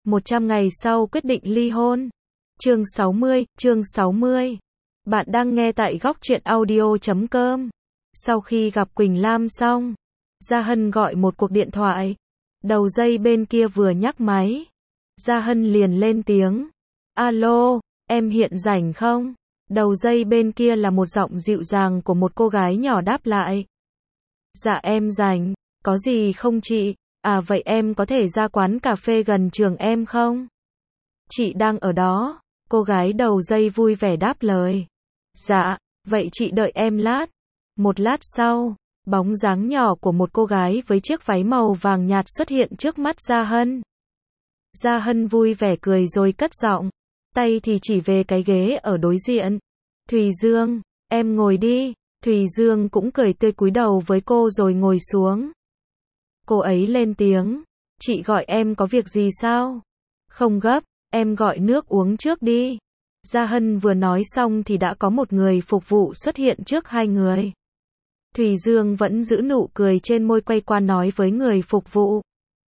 100 ngày sau quyết định ly hôn. Chương 60. Bạn đang nghe tại góc truyện audio.com. Sau khi gặp Quỳnh Lam xong, Gia Hân gọi một cuộc điện thoại. Đầu dây bên kia vừa nhắc máy, Gia Hân liền lên tiếng. Alo, em hiện rảnh không? Đầu dây bên kia là một giọng dịu dàng của một cô gái nhỏ đáp lại. Dạ em rảnh, có gì không chị? À vậy em có thể ra quán cà phê gần trường em không? Chị đang ở đó, cô gái đầu dây vui vẻ đáp lời. Dạ, vậy chị đợi em lát. Một lát sau, bóng dáng nhỏ của một cô gái với chiếc váy màu vàng nhạt xuất hiện trước mắt Gia Hân. Gia Hân vui vẻ cười rồi cất giọng, tay thì chỉ về cái ghế ở đối diện. Thùy Dương, em ngồi đi. Thùy Dương cũng cười tươi cúi đầu với cô rồi ngồi xuống. Cô ấy lên tiếng, chị gọi em có việc gì sao? Không gấp, em gọi nước uống trước đi. Gia Hân vừa nói xong thì đã có một người phục vụ xuất hiện trước hai người. Thùy Dương vẫn giữ nụ cười trên môi, quay qua nói với người phục vụ.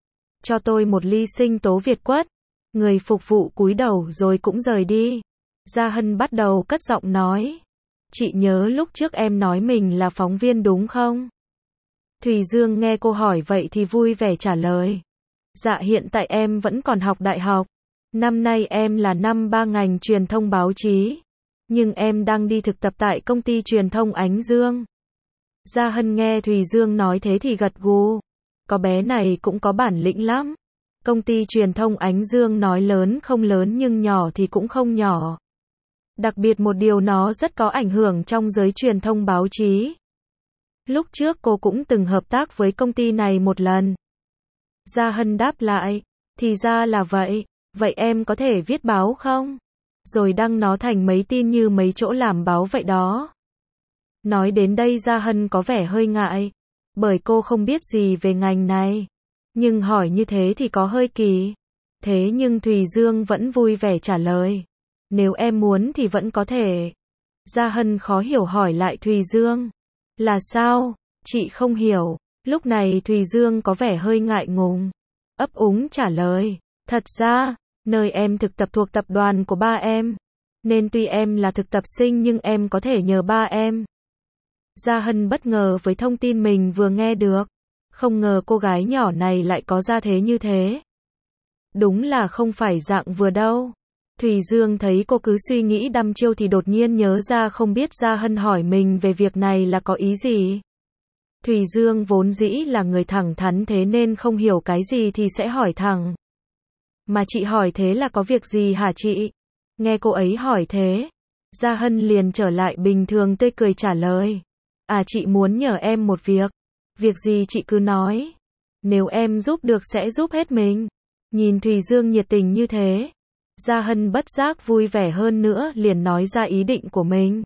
Cho tôi một ly sinh tố Việt quất. Người phục vụ cúi đầu rồi cũng rời đi. Gia Hân bắt đầu cất giọng nói. Chị nhớ lúc trước em nói mình là phóng viên đúng không? Thùy Dương nghe cô hỏi vậy thì vui vẻ trả lời. Dạ hiện tại em vẫn còn học đại học. Năm nay em là năm 3 ngành truyền thông báo chí. Nhưng em đang đi thực tập tại công ty truyền thông Ánh Dương. Gia Hân nghe Thùy Dương nói thế thì gật gù. Có bé này cũng có bản lĩnh lắm. Công ty truyền thông Ánh Dương nói lớn không lớn nhưng nhỏ thì cũng không nhỏ. Đặc biệt một điều nó rất có ảnh hưởng trong giới truyền thông báo chí. Lúc trước cô cũng từng hợp tác với công ty này một lần. Gia Hân đáp lại, thì ra là vậy, vậy em có thể viết báo không? Rồi đăng nó thành mấy tin như mấy chỗ làm báo vậy đó. Nói đến đây Gia Hân có vẻ hơi ngại, bởi cô không biết gì về ngành này. Nhưng hỏi như thế thì có hơi kỳ. Thế nhưng Thùy Dương vẫn vui vẻ trả lời. Nếu em muốn thì vẫn có thể. Gia Hân khó hiểu hỏi lại Thùy Dương. Là sao? Chị không hiểu. Lúc này Thùy Dương có vẻ hơi ngại ngùng. Ấp úng trả lời. Thật ra, nơi em thực tập thuộc tập đoàn của ba em. Nên tuy em là thực tập sinh nhưng em có thể nhờ ba em. Gia Hân bất ngờ với thông tin mình vừa nghe được. Không ngờ cô gái nhỏ này lại có gia thế như thế. Đúng là không phải dạng vừa đâu. Thùy Dương thấy cô cứ suy nghĩ đăm chiêu thì đột nhiên nhớ ra không biết Gia Hân hỏi mình về việc này là có ý gì. Thùy Dương vốn dĩ là người thẳng thắn thế nên không hiểu cái gì thì sẽ hỏi thẳng. Mà chị hỏi thế là có việc gì hả chị? Nghe cô ấy hỏi thế, Gia Hân liền trở lại bình thường tươi cười trả lời. À chị muốn nhờ em một việc. Việc gì chị cứ nói. Nếu em giúp được sẽ giúp hết mình. Nhìn Thùy Dương nhiệt tình như thế, Gia Hân bất giác vui vẻ hơn nữa liền nói ra ý định của mình.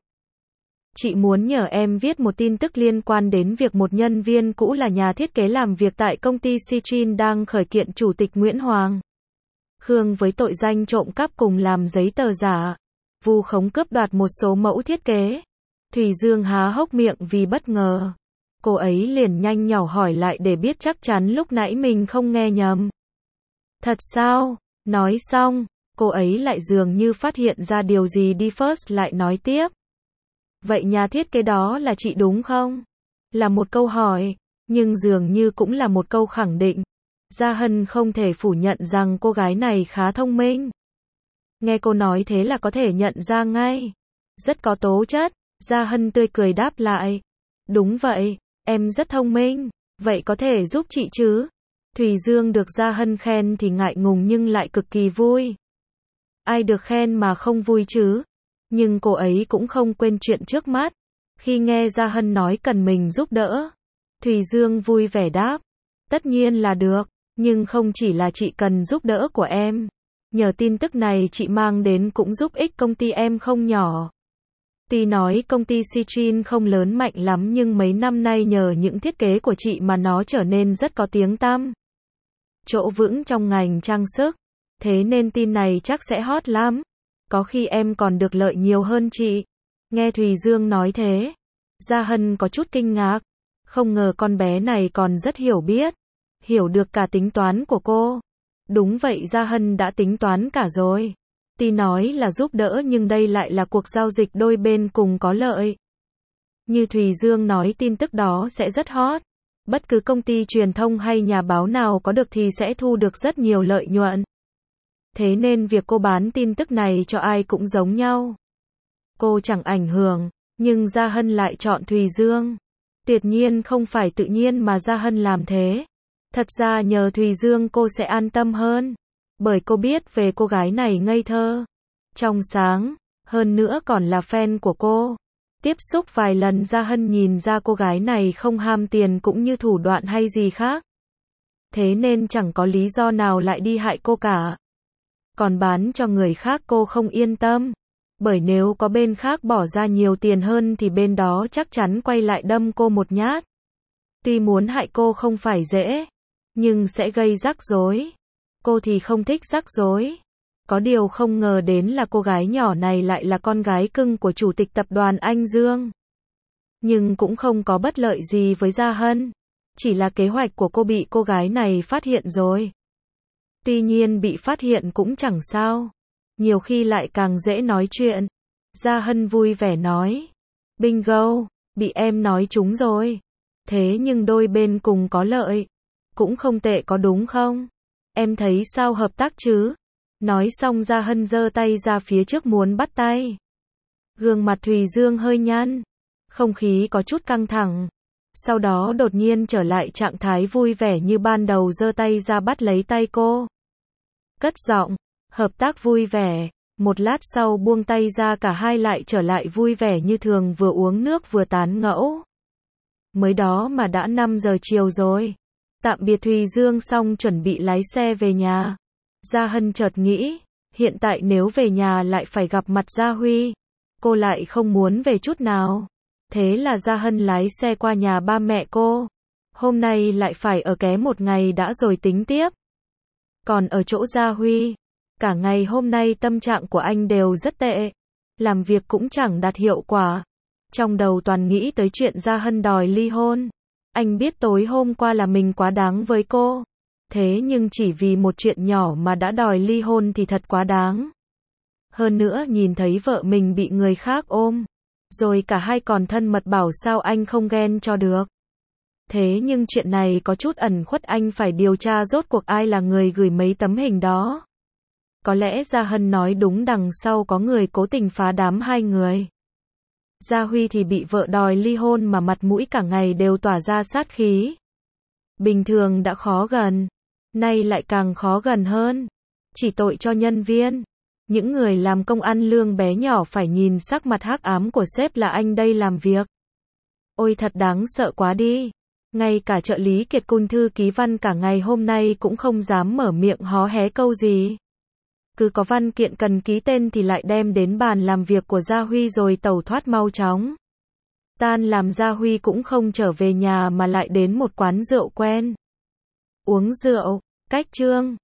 Chị muốn nhờ em viết một tin tức liên quan đến việc một nhân viên cũ là nhà thiết kế làm việc tại công ty Citrin đang khởi kiện Chủ tịch Nguyễn Hoàng Khương với tội danh trộm cắp cùng làm giấy tờ giả, vu khống cướp đoạt một số mẫu thiết kế. Thùy Dương há hốc miệng vì bất ngờ. Cô ấy liền nhanh nhỏ hỏi lại để biết chắc chắn lúc nãy mình không nghe nhầm. Thật sao? Nói xong, cô ấy lại dường như phát hiện ra điều gì đi First lại nói tiếp. Vậy nhà thiết kế đó là chị đúng không? Là một câu hỏi, nhưng dường như cũng là một câu khẳng định. Gia Hân không thể phủ nhận rằng cô gái này khá thông minh. Nghe cô nói thế là có thể nhận ra ngay. Rất có tố chất, Gia Hân tươi cười đáp lại. Đúng vậy, em rất thông minh, vậy có thể giúp chị chứ? Thùy Dương được Gia Hân khen thì ngại ngùng nhưng lại cực kỳ vui. Ai được khen mà không vui chứ? Nhưng cô ấy cũng không quên chuyện trước mắt. Khi nghe Gia Hân nói cần mình giúp đỡ, Thùy Dương vui vẻ đáp. Tất nhiên là được, nhưng không chỉ là chị cần giúp đỡ của em. Nhờ tin tức này chị mang đến cũng giúp ích công ty em không nhỏ. Tuy nói công ty Citrin không lớn mạnh lắm nhưng mấy năm nay nhờ những thiết kế của chị mà nó trở nên rất có tiếng tăm. Chỗ vững trong ngành trang sức. Thế nên tin này chắc sẽ hot lắm. Có khi em còn được lợi nhiều hơn chị. Nghe Thùy Dương nói thế, Gia Hân có chút kinh ngạc. Không ngờ con bé này còn rất hiểu biết. Hiểu được cả tính toán của cô. Đúng vậy, Gia Hân đã tính toán cả rồi. Tuy nói là giúp đỡ nhưng đây lại là cuộc giao dịch đôi bên cùng có lợi. Như Thùy Dương nói, tin tức đó sẽ rất hot. Bất cứ công ty truyền thông hay nhà báo nào có được thì sẽ thu được rất nhiều lợi nhuận. Thế nên việc cô bán tin tức này cho ai cũng giống nhau. Cô chẳng ảnh hưởng, nhưng Gia Hân lại chọn Thùy Dương. Tuyệt nhiên không phải tự nhiên mà Gia Hân làm thế. Thật ra nhờ Thùy Dương cô sẽ an tâm hơn. Bởi cô biết về cô gái này ngây thơ, trong sáng, hơn nữa còn là fan của cô. Tiếp xúc vài lần Gia Hân nhìn ra cô gái này không ham tiền cũng như thủ đoạn hay gì khác. Thế nên chẳng có lý do nào lại đi hại cô cả. Còn bán cho người khác cô không yên tâm. Bởi nếu có bên khác bỏ ra nhiều tiền hơn thì bên đó chắc chắn quay lại đâm cô một nhát. Tuy muốn hại cô không phải dễ, nhưng sẽ gây rắc rối. Cô thì không thích rắc rối. Có điều không ngờ đến là cô gái nhỏ này lại là con gái cưng của chủ tịch tập đoàn Anh Dương. Nhưng cũng không có bất lợi gì với Gia Hân. Chỉ là kế hoạch của cô bị cô gái này phát hiện rồi. Tuy nhiên bị phát hiện cũng chẳng sao. Nhiều khi lại càng dễ nói chuyện. Gia Hân vui vẻ nói. Bingo, bị em nói trúng rồi. Thế nhưng đôi bên cùng có lợi. Cũng không tệ có đúng không? Em thấy sao, hợp tác chứ? Nói xong Gia Hân giơ tay ra phía trước muốn bắt tay. Gương mặt Thùy Dương hơi nhăn. Không khí có chút căng thẳng. Sau đó đột nhiên trở lại trạng thái vui vẻ như ban đầu, giơ tay ra bắt lấy tay cô. Cất giọng, hợp tác vui vẻ. Một lát sau buông tay ra, cả hai lại trở lại vui vẻ như thường, vừa uống nước vừa tán gẫu. Mới đó mà đã 5 giờ chiều rồi. Tạm biệt Thùy Dương xong chuẩn bị lái xe về nhà. Gia Hân chợt nghĩ, hiện tại nếu về nhà lại phải gặp mặt Gia Huy. Cô lại không muốn về chút nào. Thế là Gia Hân lái xe qua nhà ba mẹ cô. Hôm nay lại phải ở ké một ngày đã rồi tính tiếp. Còn ở chỗ Gia Huy, cả ngày hôm nay tâm trạng của anh đều rất tệ. Làm việc cũng chẳng đạt hiệu quả. Trong đầu toàn nghĩ tới chuyện Gia Hân đòi ly hôn. Anh biết tối hôm qua là mình quá đáng với cô. Thế nhưng chỉ vì một chuyện nhỏ mà đã đòi ly hôn thì thật quá đáng. Hơn nữa nhìn thấy vợ mình bị người khác ôm. Rồi cả hai còn thân mật, bảo sao anh không ghen cho được. Thế nhưng chuyện này có chút ẩn khuất, anh phải điều tra rốt cuộc ai là người gửi mấy tấm hình đó. Có lẽ Gia Hân nói đúng, đằng sau có người cố tình phá đám hai người. Gia Huy thì bị vợ đòi ly hôn mà mặt mũi cả ngày đều tỏa ra sát khí. Bình thường đã khó gần, nay lại càng khó gần hơn. Chỉ tội cho nhân viên. Những người làm công ăn lương bé nhỏ phải nhìn sắc mặt hắc ám của sếp là anh đây làm việc. Ôi thật đáng sợ quá đi. Ngay cả trợ lý Kiệt Cung thư ký Văn cả ngày hôm nay cũng không dám mở miệng hó hé câu gì. Cứ có văn kiện cần ký tên thì lại đem đến bàn làm việc của Gia Huy rồi tẩu thoát mau chóng. Tan làm Gia Huy cũng không trở về nhà mà lại đến một quán rượu quen. Uống rượu, cách chương.